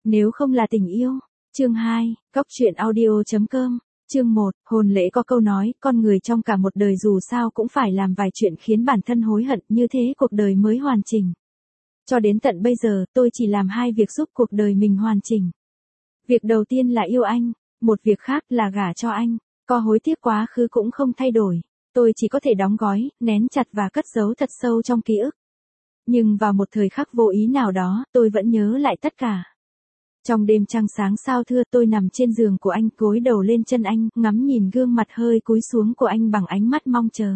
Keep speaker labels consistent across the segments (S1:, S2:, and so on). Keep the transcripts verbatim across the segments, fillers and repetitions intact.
S1: Nếu không là tình yêu. Chương hai, Cóc truyện audio chấm com. Chương một, hôn lễ có câu nói, con người trong cả một đời dù sao cũng phải làm vài chuyện khiến bản thân hối hận, như thế cuộc đời mới hoàn chỉnh. Cho đến tận bây giờ, tôi chỉ làm hai việc giúp cuộc đời mình hoàn chỉnh. Việc đầu tiên là yêu anh, một việc khác là gả cho anh. Có hối tiếc quá khứ cũng không thay đổi. Tôi chỉ có thể đóng gói, nén chặt và cất giấu thật sâu trong ký ức. Nhưng vào một thời khắc vô ý nào đó, tôi vẫn nhớ lại tất cả. Trong đêm trăng sáng sao thưa, tôi nằm trên giường của anh, gối đầu lên chân anh, ngắm nhìn gương mặt hơi cúi xuống của anh bằng ánh mắt mong chờ.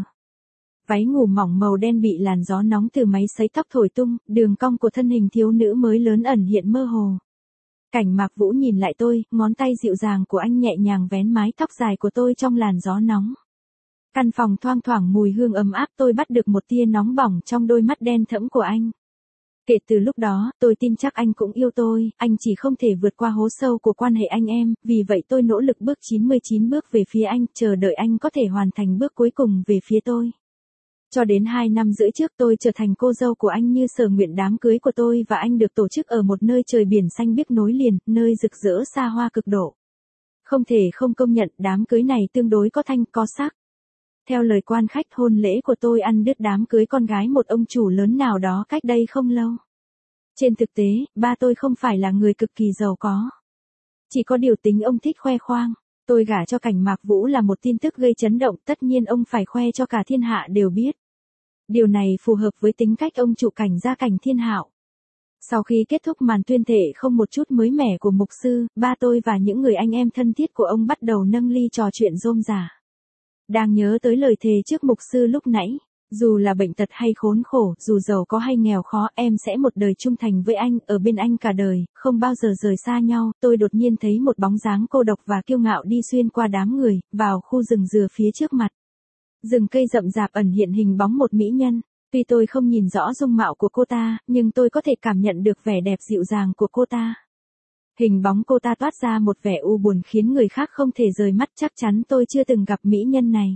S1: Váy ngủ mỏng màu đen bị làn gió nóng từ máy sấy tóc thổi tung, đường cong của thân hình thiếu nữ mới lớn ẩn hiện mơ hồ. Cảnh Mạc Vũ nhìn lại tôi, ngón tay dịu dàng của anh nhẹ nhàng vén mái tóc dài của tôi trong làn gió nóng. Căn phòng thoang thoảng mùi hương ấm áp, tôi bắt được một tia nóng bỏng trong đôi mắt đen thẫm của anh. Kể từ lúc đó, tôi tin chắc anh cũng yêu tôi, anh chỉ không thể vượt qua hố sâu của quan hệ anh em, vì vậy tôi nỗ lực bước chín mươi chín bước về phía anh, chờ đợi anh có thể hoàn thành bước cuối cùng về phía tôi. Cho đến hai năm rưỡi trước tôi trở thành cô dâu của anh như sở nguyện, đám cưới của tôi và anh được tổ chức ở một nơi trời biển xanh biếc nối liền, nơi rực rỡ xa hoa cực độ. Không thể không công nhận đám cưới này tương đối có thanh, có sắc. Theo lời quan khách, hôn lễ của tôi ăn đứt đám cưới con gái một ông chủ lớn nào đó cách đây không lâu. Trên thực tế, ba tôi không phải là người cực kỳ giàu có. Chỉ có điều tính ông thích khoe khoang. Tôi gả cho Cảnh Mạc Vũ là một tin tức gây chấn động, tất nhiên ông phải khoe cho cả thiên hạ đều biết. Điều này phù hợp với tính cách ông chủ Cảnh gia Cảnh Thiên Hạo. Sau khi kết thúc màn tuyên thệ không một chút mới mẻ của mục sư, ba tôi và những người anh em thân thiết của ông bắt đầu nâng ly trò chuyện rôm rả. Đang nhớ tới lời thề trước mục sư lúc nãy, dù là bệnh tật hay khốn khổ, dù giàu có hay nghèo khó, em sẽ một đời trung thành với anh, ở bên anh cả đời, không bao giờ rời xa nhau. Tôi đột nhiên thấy một bóng dáng cô độc và kiêu ngạo đi xuyên qua đám người, vào khu rừng dừa phía trước mặt. Rừng cây rậm rạp ẩn hiện hình bóng một mỹ nhân. Tuy tôi không nhìn rõ dung mạo của cô ta, nhưng tôi có thể cảm nhận được vẻ đẹp dịu dàng của cô ta. Hình bóng cô ta toát ra một vẻ u buồn khiến người khác không thể rời mắt, chắc chắn tôi chưa từng gặp mỹ nhân này.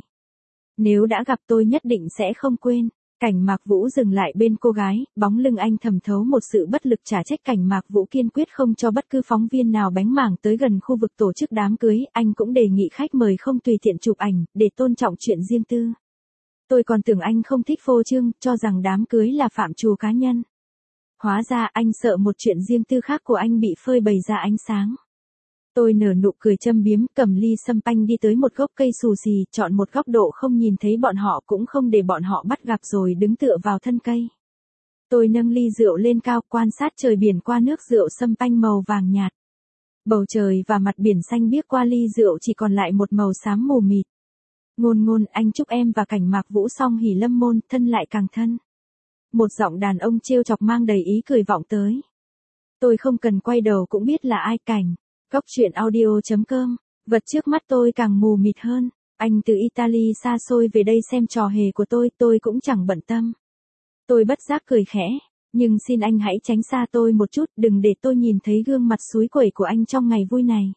S1: Nếu đã gặp tôi nhất định sẽ không quên. Cảnh Mạc Vũ dừng lại bên cô gái, bóng lưng anh thầm thấu một sự bất lực, trả trách Cảnh Mạc Vũ kiên quyết không cho bất cứ phóng viên nào bánh mảng tới gần khu vực tổ chức đám cưới, anh cũng đề nghị khách mời không tùy tiện chụp ảnh, để tôn trọng chuyện riêng tư. Tôi còn tưởng anh không thích phô trương, cho rằng đám cưới là phạm trù cá nhân. Hóa ra anh sợ một chuyện riêng tư khác của anh bị phơi bày ra ánh sáng. Tôi nở nụ cười châm biếm, cầm ly sâm panh đi tới một gốc cây xù xì, chọn một góc độ không nhìn thấy bọn họ, cũng không để bọn họ bắt gặp, rồi đứng tựa vào thân cây. Tôi nâng ly rượu lên cao, quan sát trời biển qua nước rượu sâm panh màu vàng nhạt. Bầu trời và mặt biển xanh biếc qua ly rượu chỉ còn lại một màu xám mù mịt. Ngôn ngôn, anh chúc em và Cảnh Mạc Vũ song hỷ lâm môn, thân lại càng thân. Một giọng đàn ông trêu chọc mang đầy ý cười vọng tới. Tôi không cần quay đầu cũng biết là ai. Cảnh. Cóc truyện audio chấm com. Vật trước mắt tôi càng mù mịt hơn. Anh từ Italy xa xôi về đây xem trò hề của tôi, tôi cũng chẳng bận tâm. Tôi bất giác cười khẽ. Nhưng xin anh hãy tránh xa tôi một chút, đừng để tôi nhìn thấy gương mặt suối quẩy của anh trong ngày vui này.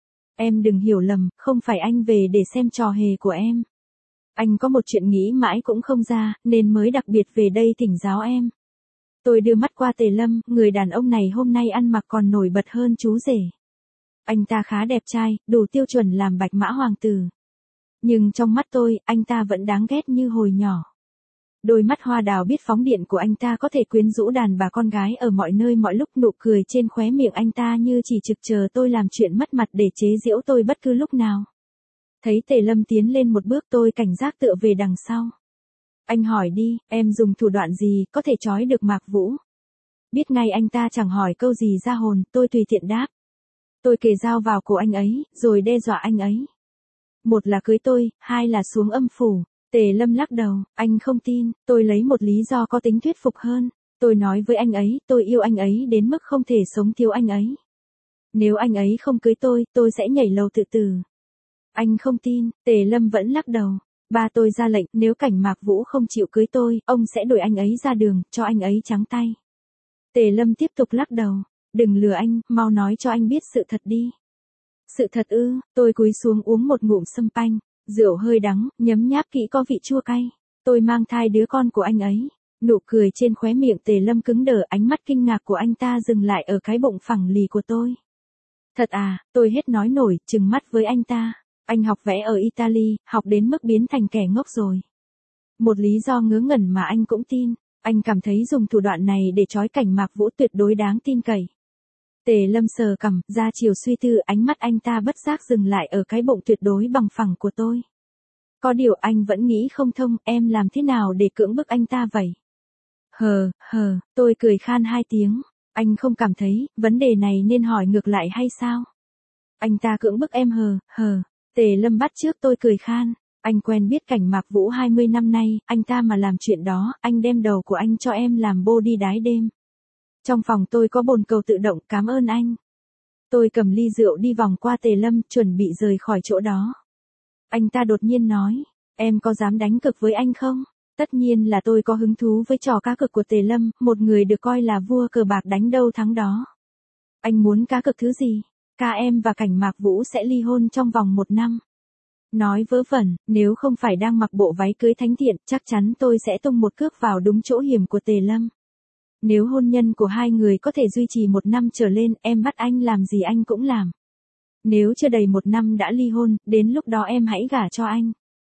S1: Em đừng hiểu lầm, không phải anh về để xem trò hề của em. Anh có một chuyện nghĩ mãi cũng không ra, nên mới đặc biệt về đây thỉnh giáo em. Tôi đưa mắt qua Tề Lâm, người đàn ông này hôm nay ăn mặc còn nổi bật hơn chú rể. Anh ta khá đẹp trai, đủ tiêu chuẩn làm bạch mã hoàng tử. Nhưng trong mắt tôi, anh ta vẫn đáng ghét như hồi nhỏ. Đôi mắt hoa đào biết phóng điện của anh ta có thể quyến rũ đàn bà con gái ở mọi nơi mọi lúc, nụ cười trên khóe miệng anh ta như chỉ trực chờ tôi làm chuyện mất mặt để chế giễu tôi bất cứ lúc nào. Thấy Tề Lâm tiến lên một bước, tôi cảnh giác tựa về đằng sau. Anh hỏi đi, em dùng thủ đoạn gì, có thể trói được Mạc Vũ? Biết ngay anh ta chẳng hỏi câu gì ra hồn, tôi tùy tiện đáp. Tôi kề dao vào cổ anh ấy, rồi đe dọa anh ấy. Một là cưới tôi, hai là xuống âm phủ. Tề Lâm lắc đầu, anh không tin. Tôi lấy một lý do có tính thuyết phục hơn. Tôi nói với anh ấy, tôi yêu anh ấy đến mức không thể sống thiếu anh ấy. Nếu anh ấy không cưới tôi, tôi sẽ nhảy lầu tự tử. Anh không tin. Tề Lâm vẫn lắc đầu. Ba tôi ra lệnh, nếu Cảnh Mạc Vũ không chịu cưới tôi, ông sẽ đuổi anh ấy ra đường, cho anh ấy trắng tay. Tề Lâm tiếp tục lắc đầu. Đừng lừa anh, mau nói cho anh biết sự thật đi. Sự thật ư? Tôi cúi xuống uống một ngụm sâm panh. Rượu hơi đắng, nhấm nháp kỹ có vị chua cay. Tôi mang thai đứa con của anh ấy. Nụ cười trên khóe miệng Tề Lâm cứng đờ, ánh mắt kinh ngạc của anh ta dừng lại ở cái bụng phẳng lì của tôi. Thật à, tôi hết nói nổi, trừng mắt với anh ta. Anh học vẽ ở Italy, học đến mức biến thành kẻ ngốc rồi. Một lý do ngớ ngẩn mà anh cũng tin. Anh cảm thấy dùng thủ đoạn này để trói Cảnh Mạc Vũ tuyệt đối đáng tin cậy. Tề Lâm sờ cằm, ra chiều suy tư, ánh mắt anh ta bất giác dừng lại ở cái bụng tuyệt đối bằng phẳng của tôi. Có điều anh vẫn nghĩ không thông, em làm thế nào để cưỡng bức anh ta vậy? Hờ, hờ, tôi cười khan hai tiếng. Anh không cảm thấy, vấn đề này nên hỏi ngược lại hay sao? Anh ta cưỡng bức em hờ, hờ. Tề Lâm bắt chước tôi cười khan. Anh quen biết Cảnh Mạc Vũ hai mươi năm nay, anh ta mà làm chuyện đó, anh đem đầu của anh cho em làm bô đi đái đêm. Trong phòng tôi có bồn cầu tự động, cảm ơn anh. Tôi cầm ly rượu đi vòng qua Tề Lâm, chuẩn bị rời khỏi chỗ đó. Anh ta đột nhiên nói, em có dám đánh cược với anh không? Tất nhiên là tôi có hứng thú với trò cá cược của Tề Lâm, một người được coi là vua cờ bạc đánh đâu thắng đó. Anh muốn cá cược thứ gì? Cả em và Cảnh Mạc Vũ sẽ ly hôn trong vòng một năm. Nói vớ vẩn, nếu không phải đang mặc bộ váy cưới thánh thiện, chắc chắn tôi sẽ tung một cước vào đúng chỗ hiểm của Tề Lâm. Nếu hôn nhân của hai người có thể duy trì một năm trở lên, em bắt anh làm gì anh cũng làm. Nếu chưa đầy một năm đã ly hôn, đến lúc đó em hãy gả cho anh.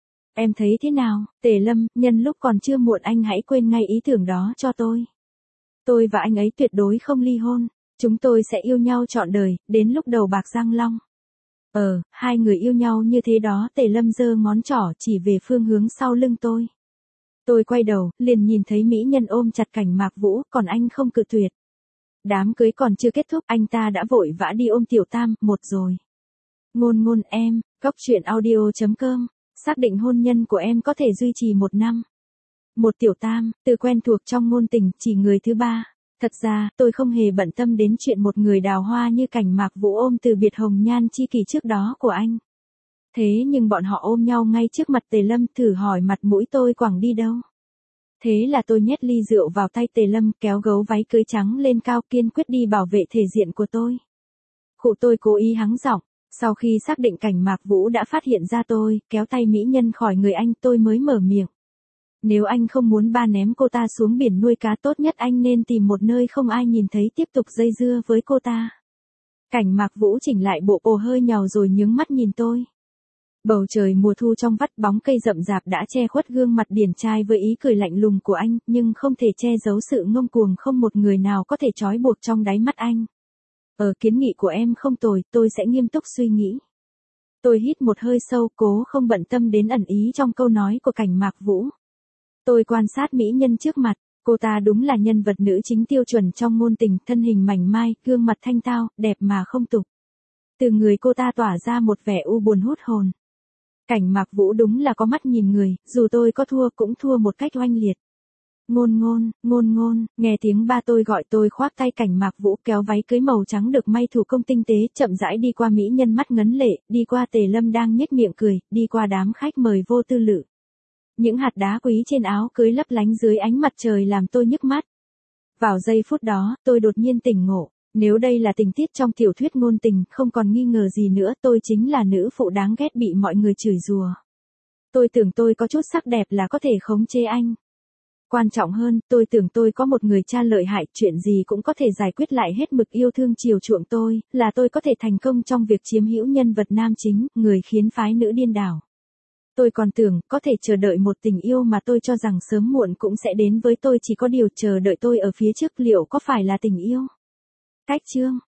S1: Em thấy thế nào, Tề Lâm, nhân lúc còn chưa muộn anh hãy quên ngay ý tưởng đó cho tôi. Tôi và anh ấy tuyệt đối không ly hôn, chúng tôi sẽ yêu nhau trọn đời, đến lúc đầu bạc răng long. Ờ, hai người yêu nhau như thế đó, Tề Lâm giơ ngón trỏ chỉ về phương hướng sau lưng tôi. Tôi quay đầu, liền nhìn thấy mỹ nhân ôm chặt Cảnh Mạc Vũ, còn anh không cự tuyệt. Đám cưới còn chưa kết thúc, anh ta đã vội vã đi ôm Tiểu Tam, một rồi. Ngôn ngôn em, cốc truyện audio chấm com, xác định hôn nhân của em có thể duy trì một năm. Một Tiểu Tam, từ quen thuộc trong ngôn tình, chỉ người thứ ba. Thật ra, tôi không hề bận tâm đến chuyện một người đào hoa như Cảnh Mạc Vũ ôm từ biệt hồng nhan chi kỷ trước đó của anh. Thế nhưng bọn họ ôm nhau ngay trước mặt Tề Lâm, thử hỏi mặt mũi tôi quẳng đi đâu. Thế là tôi nhét ly rượu vào tay Tề Lâm, kéo gấu váy cưới trắng lên cao, kiên quyết đi bảo vệ thể diện của tôi. Cụ tôi cố ý hắng giọng, sau khi xác định Cảnh Mạc Vũ đã phát hiện ra tôi, kéo tay mỹ nhân khỏi người anh, tôi mới mở miệng. Nếu anh không muốn ba ném cô ta xuống biển nuôi cá, tốt nhất anh nên tìm một nơi không ai nhìn thấy tiếp tục dây dưa với cô ta. Cảnh Mạc Vũ chỉnh lại bộ ồ hơi nhàu rồi nhướng mắt nhìn tôi. Bầu trời mùa thu trong vắt, bóng cây rậm rạp đã che khuất gương mặt điển trai với ý cười lạnh lùng của anh, nhưng không thể che giấu sự ngông cuồng không một người nào có thể trói buộc trong đáy mắt anh. Ở kiến nghị của em không tồi, tôi sẽ nghiêm túc suy nghĩ. Tôi hít một hơi sâu, cố không bận tâm đến ẩn ý trong câu nói của Cảnh Mạc Vũ. Tôi quan sát mỹ nhân trước mặt, cô ta đúng là nhân vật nữ chính tiêu chuẩn trong ngôn tình, thân hình mảnh mai, gương mặt thanh tao, đẹp mà không tục. Từ người cô ta tỏa ra một vẻ u buồn hút hồn. Cảnh Mạc Vũ đúng là có mắt nhìn người, dù tôi có thua cũng thua một cách oanh liệt. Ngôn ngôn, ngôn ngôn, nghe tiếng ba tôi gọi, tôi khoác tay Cảnh Mạc Vũ, kéo váy cưới màu trắng được may thủ công tinh tế, chậm rãi đi qua mỹ nhân mắt ngấn lệ, đi qua Tề Lâm đang nhếch miệng cười, đi qua đám khách mời vô tư lự. Những hạt đá quý trên áo cưới lấp lánh dưới ánh mặt trời làm tôi nhức mắt. Vào giây phút đó, tôi đột nhiên tỉnh ngộ. Nếu đây là tình tiết trong tiểu thuyết ngôn tình, không còn nghi ngờ gì nữa, tôi chính là nữ phụ đáng ghét bị mọi người chửi rủa. Tôi tưởng tôi có chút sắc đẹp là có thể khống chế anh. Quan trọng hơn, tôi tưởng tôi có một người cha lợi hại, chuyện gì cũng có thể giải quyết lại, hết mực yêu thương chiều chuộng tôi, là tôi có thể thành công trong việc chiếm hữu nhân vật nam chính, người khiến phái nữ điên đảo. Tôi còn tưởng, có thể chờ đợi một tình yêu mà tôi cho rằng sớm muộn cũng sẽ đến với tôi, chỉ có điều chờ đợi tôi ở phía trước liệu có phải là tình yêu? Cách chương